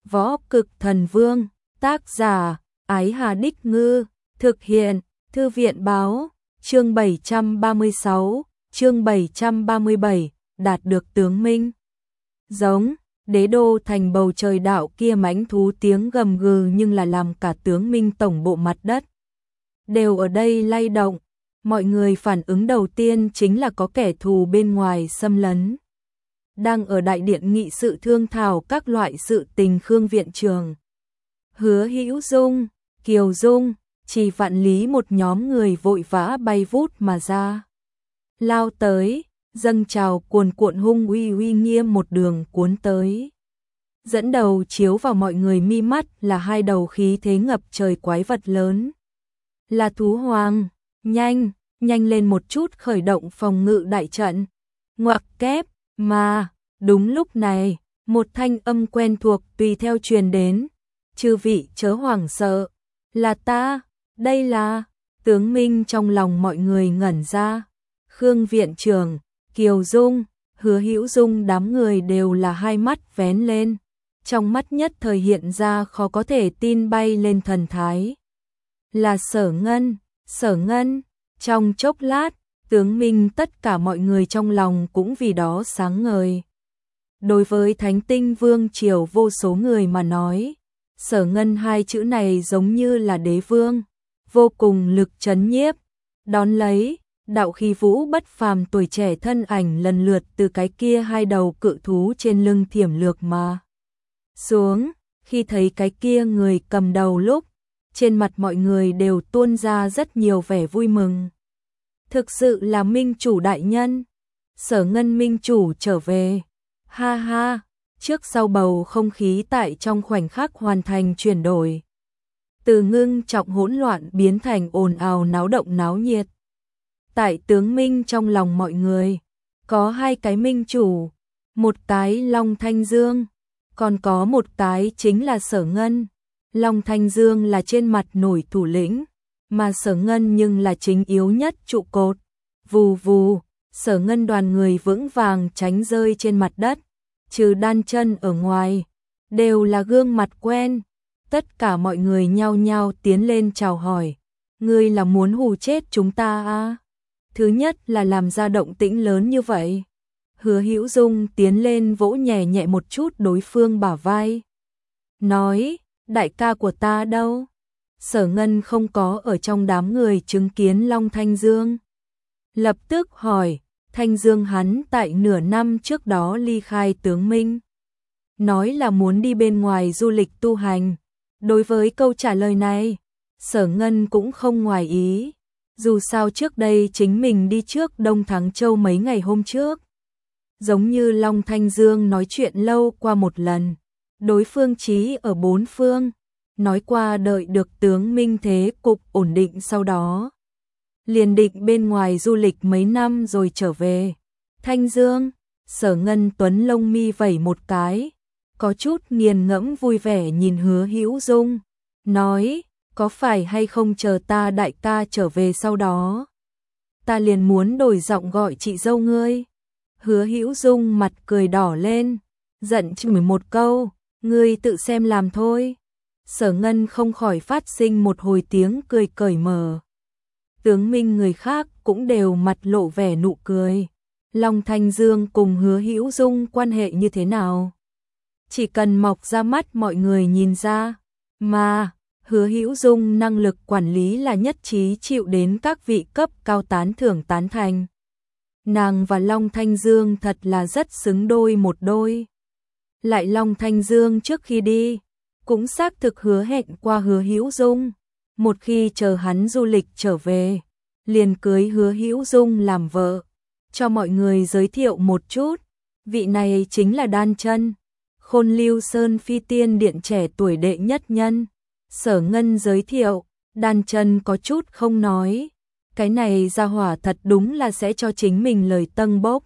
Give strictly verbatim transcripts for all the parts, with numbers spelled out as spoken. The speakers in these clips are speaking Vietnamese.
Võ Cực Thần Vương, tác giả, Ái Hà Đích Ngư, thực hiện, Thư viện Báo, chương bảy trăm ba mươi sáu, chương bảy trăm ba mươi bảy, đạt được tướng minh. Giống, đế đô thành bầu trời đạo kia mãnh thú tiếng gầm gừ nhưng là làm cả tướng minh tổng bộ mặt đất đều ở đây lay động. Mọi người phản ứng đầu tiên chính là có kẻ thù bên ngoài xâm lấn. Đang ở đại điện nghị sự thương thảo các loại sự tình Khương viện trường, Hứa Hữu Dung, Kiều Dung, Trì Vạn Lý một nhóm người vội vã bay vút mà ra. Lao tới, dâng trào cuồn cuộn hung uy uy nghiêm một đường cuốn tới. Dẫn đầu chiếu vào mọi người mi mắt là hai đầu khí thế ngập trời quái vật lớn. Là thú hoàng, nhanh, nhanh lên một chút khởi động phòng ngự đại trận. Ngoặc kép, mà, đúng lúc này, một thanh âm quen thuộc tùy theo truyền đến. Chư vị chớ hoảng sợ, là ta, đây là, tướng minh trong lòng mọi người ngẩn ra. Khương viện trưởng, Kiều Dung, Hứa Hữu Dung đám người đều là hai mắt vén lên. Trong mắt nhất thời hiện ra khó có thể tin bay lên thần thái. Là Sở Ngân, Sở Ngân, trong chốc lát, tướng minh tất cả mọi người trong lòng cũng vì đó sáng ngời. Đối với Thánh Tinh Vương triều vô số người mà nói, Sở Ngân hai chữ này giống như là đế vương, vô cùng lực chấn nhiếp. Đón lấy, đạo khí vũ bất phàm tuổi trẻ thân ảnh lần lượt từ cái kia hai đầu cự thú trên lưng thiểm lược mà xuống. Khi thấy cái kia người cầm đầu lúc, trên mặt mọi người đều tuôn ra rất nhiều vẻ vui mừng. Thực sự là minh chủ đại nhân, Sở Ngân minh chủ trở về. Ha ha, trước sau bầu không khí tại trong khoảnh khắc hoàn thành chuyển đổi. Từ ngưng trọng hỗn loạn biến thành ồn ào náo động náo nhiệt. Tại tướng minh trong lòng mọi người, có hai cái minh chủ, một cái Long Thanh Dương, còn có một cái chính là Sở Ngân. Long Thanh Dương là trên mặt nổi thủ lĩnh, mà Sở Ngân nhưng là chính yếu nhất trụ cột. Vù vù, Sở Ngân đoàn người vững vàng tránh rơi trên mặt đất, trừ Đan Chân ở ngoài, đều là gương mặt quen. Tất cả mọi người nhao nhao tiến lên chào hỏi. Ngươi là muốn hù chết chúng ta à? Thứ nhất là làm ra động tĩnh lớn như vậy. Hứa Hữu Dung tiến lên vỗ nhẹ nhẹ một chút đối phương bả vai. Nói, đại ca của ta đâu? Sở Ngân không có ở trong đám người chứng kiến Long Thanh Dương. Lập tức hỏi, Thanh Dương hắn tại nửa năm trước đó ly khai tướng minh. Nói là muốn đi bên ngoài du lịch tu hành. Đối với câu trả lời này, Sở Ngân cũng không ngoài ý. Dù sao trước đây chính mình đi trước Đông Thắng Châu mấy ngày hôm trước. Giống như Long Thanh Dương nói chuyện lâu qua một lần. Đối phương chí ở bốn phương. Nói qua đợi được tướng minh thế cục ổn định sau đó. Liền định bên ngoài du lịch mấy năm rồi trở về. Thanh Dương, Sở Ngân tuấn lông mi vẩy một cái. Có chút nghiền ngẫm vui vẻ nhìn Hứa Hữu Dung. Nói, có phải hay không chờ ta đại ca trở về sau đó? Ta liền muốn đổi giọng gọi chị dâu ngươi. Hứa Hữu Dung mặt cười đỏ lên. Giận chửi một câu, ngươi tự xem làm thôi. Sở Ngân không khỏi phát sinh một hồi tiếng cười cởi mở. Tướng minh người khác cũng đều mặt lộ vẻ nụ cười. Long Thanh Dương cùng Hứa Hữu Dung quan hệ như thế nào? Chỉ cần mọc ra mắt mọi người nhìn ra. Mà, Hứa Hữu Dung năng lực quản lý là nhất trí chịu đến các vị cấp cao tán thưởng tán thành. Nàng và Long Thanh Dương thật là rất xứng đôi một đôi. Lại Long Thanh Dương trước khi đi, cũng xác thực hứa hẹn qua Hứa Hữu Dung. Một khi chờ hắn du lịch trở về, liền cưới Hứa Hữu Dung làm vợ. Cho mọi người giới thiệu một chút, vị này chính là Đan Chân, Khôn Lưu Sơn Phi Tiên Điện trẻ tuổi đệ nhất nhân. Sở Ngân giới thiệu, Đan Chân có chút không nói. Cái này ra hỏa thật đúng là sẽ cho chính mình lời tâng bốc.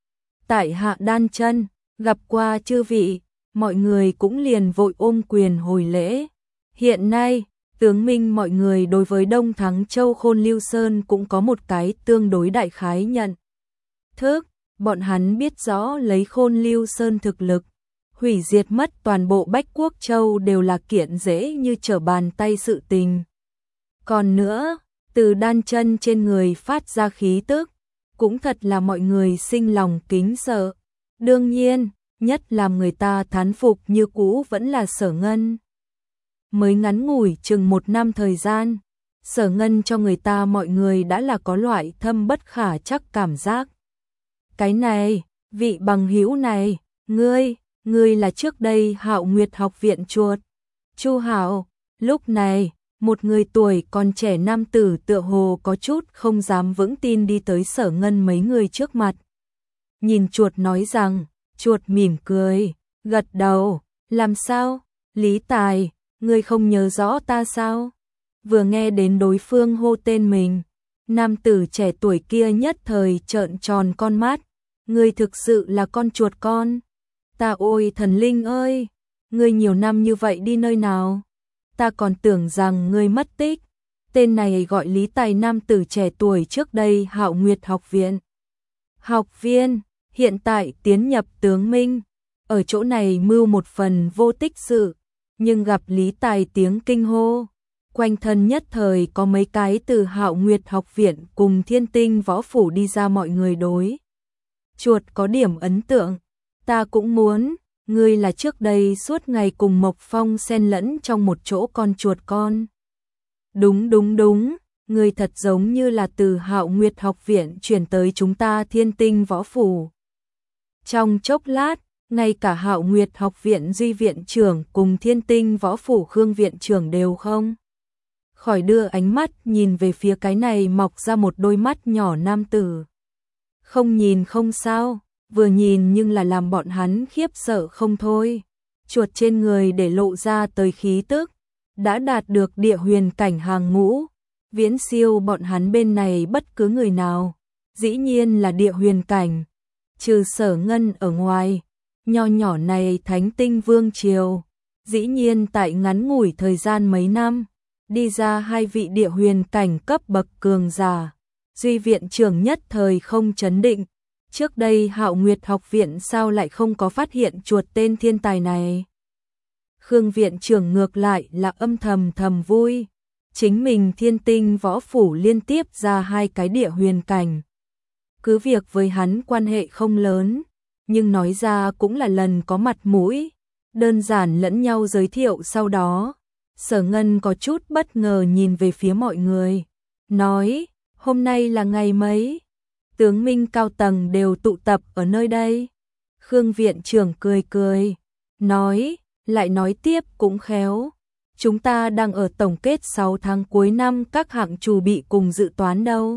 Tại hạ Đan Chân, gặp qua chư vị, mọi người cũng liền vội ôm quyền hồi lễ. Hiện nay, tướng minh mọi người đối với Đông Thắng Châu Khôn Lưu Sơn cũng có một cái tương đối đại khái nhận thức. Bọn hắn biết rõ lấy Khôn Lưu Sơn thực lực, hủy diệt mất toàn bộ Bách Quốc Châu đều là kiện dễ như trở bàn tay sự tình. Còn nữa, từ đan chân trên người phát ra khí tức, cũng thật là mọi người sinh lòng kính sợ. Đương nhiên, nhất làm người ta thán phục như cũ vẫn là Sở Ngân. Mới ngắn ngủi chừng một năm thời gian, Sở Ngân cho người ta mọi người đã là có loại thâm bất khả chắc cảm giác. Cái này, vị bằng hữu này, ngươi, ngươi là trước đây Hạo Nguyệt học viện chuột. Chu Hạo, lúc này, một người tuổi còn trẻ nam tử tựa hồ có chút không dám vững tin đi tới Sở Ngân mấy người trước mặt. Nhìn chuột nói rằng, chuột mỉm cười, gật đầu, làm sao, Lý Tài, ngươi không nhớ rõ ta sao? Vừa nghe đến đối phương hô tên mình, nam tử trẻ tuổi kia nhất thời trợn tròn con mắt, ngươi thực sự là con chuột con. Ta ôi thần linh ơi, ngươi nhiều năm như vậy đi nơi nào? Ta còn tưởng rằng ngươi mất tích. Tên này gọi Lý Tài nam tử trẻ tuổi trước đây Hạo Nguyệt học viện. Học viên, hiện tại tiến nhập tướng Minh, ở chỗ này mưu một phần vô tích sự, nhưng gặp Lý Tài tiếng kinh hô. Quanh thân nhất thời có mấy cái từ Hạo Nguyệt học viện cùng Thiên Tinh võ phủ đi ra mọi người đối. Chuột có điểm ấn tượng, ta cũng muốn, ngươi là trước đây suốt ngày cùng Mộc Phong xen lẫn trong một chỗ con chuột con. Đúng đúng đúng, ngươi thật giống như là từ Hạo Nguyệt học viện chuyển tới chúng ta Thiên Tinh võ phủ. Trong chốc lát, ngay cả Hạo Nguyệt học viện Duy viện trưởng cùng Thiên Tinh võ phủ Khương viện trưởng đều không khỏi đưa ánh mắt nhìn về phía cái này mọc ra một đôi mắt nhỏ nam tử. Không nhìn không sao, vừa nhìn nhưng là làm bọn hắn khiếp sợ không thôi. Chuột trên người để lộ ra tới khí tức, đã đạt được địa huyền cảnh hàng ngũ, viễn siêu bọn hắn bên này bất cứ người nào. Dĩ nhiên là địa huyền cảnh, trừ Sở Ngân ở ngoài, nho nhỏ này Thánh Tinh Vương Triều, dĩ nhiên tại ngắn ngủi thời gian mấy năm, đi ra hai vị địa huyền cảnh cấp bậc cường giả. Duy viện trưởng nhất thời không chấn định, trước đây Hạo Nguyệt học viện sao lại không có phát hiện chuột tên thiên tài này. Khương viện trưởng ngược lại là âm thầm thầm vui, chính mình Thiên Tinh võ phủ liên tiếp ra hai cái địa huyền cảnh. Cứ việc với hắn quan hệ không lớn, nhưng nói ra cũng là lần có mặt mũi, đơn giản lẫn nhau giới thiệu sau đó. Sở Ngân có chút bất ngờ nhìn về phía mọi người, nói, hôm nay là ngày mấy? Tướng Minh cao tầng đều tụ tập ở nơi đây. Khương viện trưởng cười cười, nói, lại nói tiếp cũng khéo. Chúng ta đang ở tổng kết sáu tháng cuối năm các hạng chủ bị cùng dự toán đâu.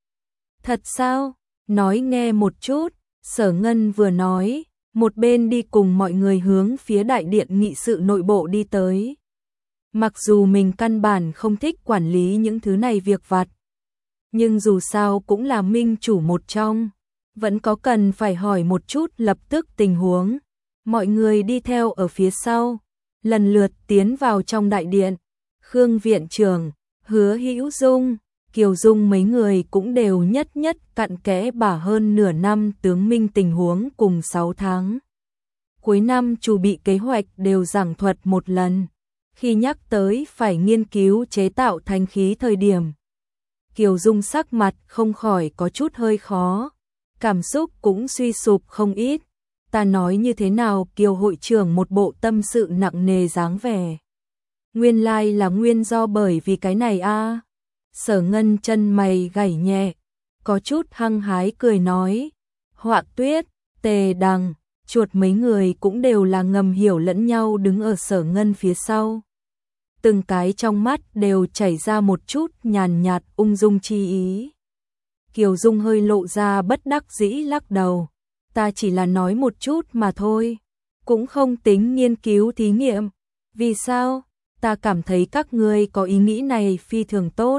Thật sao? Nói nghe một chút. Sở Ngân vừa nói, một bên đi cùng mọi người hướng phía đại điện nghị sự nội bộ đi tới. Mặc dù mình căn bản không thích quản lý những thứ này việc vặt, nhưng dù sao cũng là minh chủ một trong, vẫn có cần phải hỏi một chút lập tức tình huống. Mọi người đi theo ở phía sau, lần lượt tiến vào trong đại điện. Khương viện trưởng, Hứa Hữu Dung, Kiều Dung mấy người cũng đều nhất nhất cặn kẽ bả hơn nửa năm tướng minh tình huống cùng sáu tháng. Cuối năm chủ bị kế hoạch đều giảng thuật một lần. Khi nhắc tới phải nghiên cứu chế tạo thanh khí thời điểm, Kiều Dung sắc mặt không khỏi có chút hơi khó, cảm xúc cũng suy sụp không ít. Ta nói như thế nào, Kiều hội trưởng một bộ tâm sự nặng nề dáng vẻ. Nguyên lai là nguyên do bởi vì cái này a. À. Sở Ngân chân mày gảy nhẹ, có chút hăng hái cười nói, Họa Tuyết, Tề Đằng, chuột mấy người cũng đều là ngầm hiểu lẫn nhau đứng ở Sở Ngân phía sau. Từng cái trong mắt đều chảy ra một chút nhàn nhạt ung dung chi ý. Kiều Dung hơi lộ ra bất đắc dĩ lắc đầu, ta chỉ là nói một chút mà thôi, cũng không tính nghiên cứu thí nghiệm. Vì sao? Ta cảm thấy các ngươi có ý nghĩ này phi thường tốt.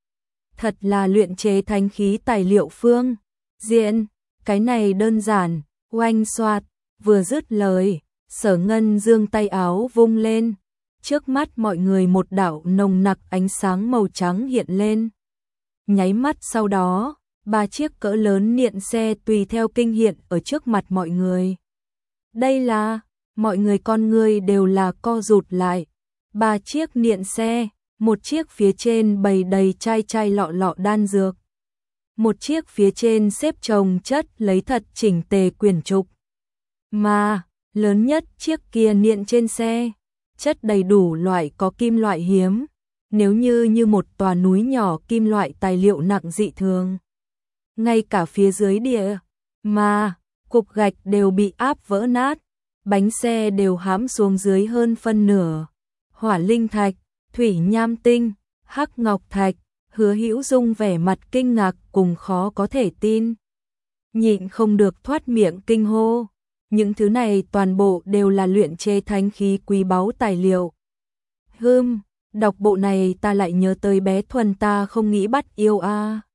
Thật là luyện chế thánh khí tài liệu phương diện, cái này đơn giản, oanh xoạt, vừa dứt lời, Sở Ngân giương tay áo vung lên, trước mắt mọi người một đạo nồng nặc ánh sáng màu trắng hiện lên. Nháy mắt sau đó, ba chiếc cỡ lớn niện xe tùy theo kinh hiện ở trước mặt mọi người. Đây là, mọi người con người đều là co rụt lại. Ba chiếc niện xe, một chiếc phía trên bày đầy chai chai lọ lọ đan dược. Một chiếc phía trên xếp chồng chất lấy thật chỉnh tề quyển trục. Mà, lớn nhất chiếc kia niện trên xe, chất đầy đủ loại có kim loại hiếm, nếu như như một tòa núi nhỏ kim loại tài liệu nặng dị thường. Ngay cả phía dưới địa, mà, cục gạch đều bị áp vỡ nát, bánh xe đều hãm xuống dưới hơn phân nửa. Hỏa linh thạch, thủy nham tinh, hắc ngọc thạch, Hứa Hữu Dung vẻ mặt kinh ngạc cùng khó có thể tin. Nhịn không được thoát miệng kinh hô. Những thứ này toàn bộ đều là luyện chế thánh khí quý báu tài liệu. Hừm, đọc bộ này ta lại nhớ tới bé Thuần ta không nghĩ bắt yêu a. À.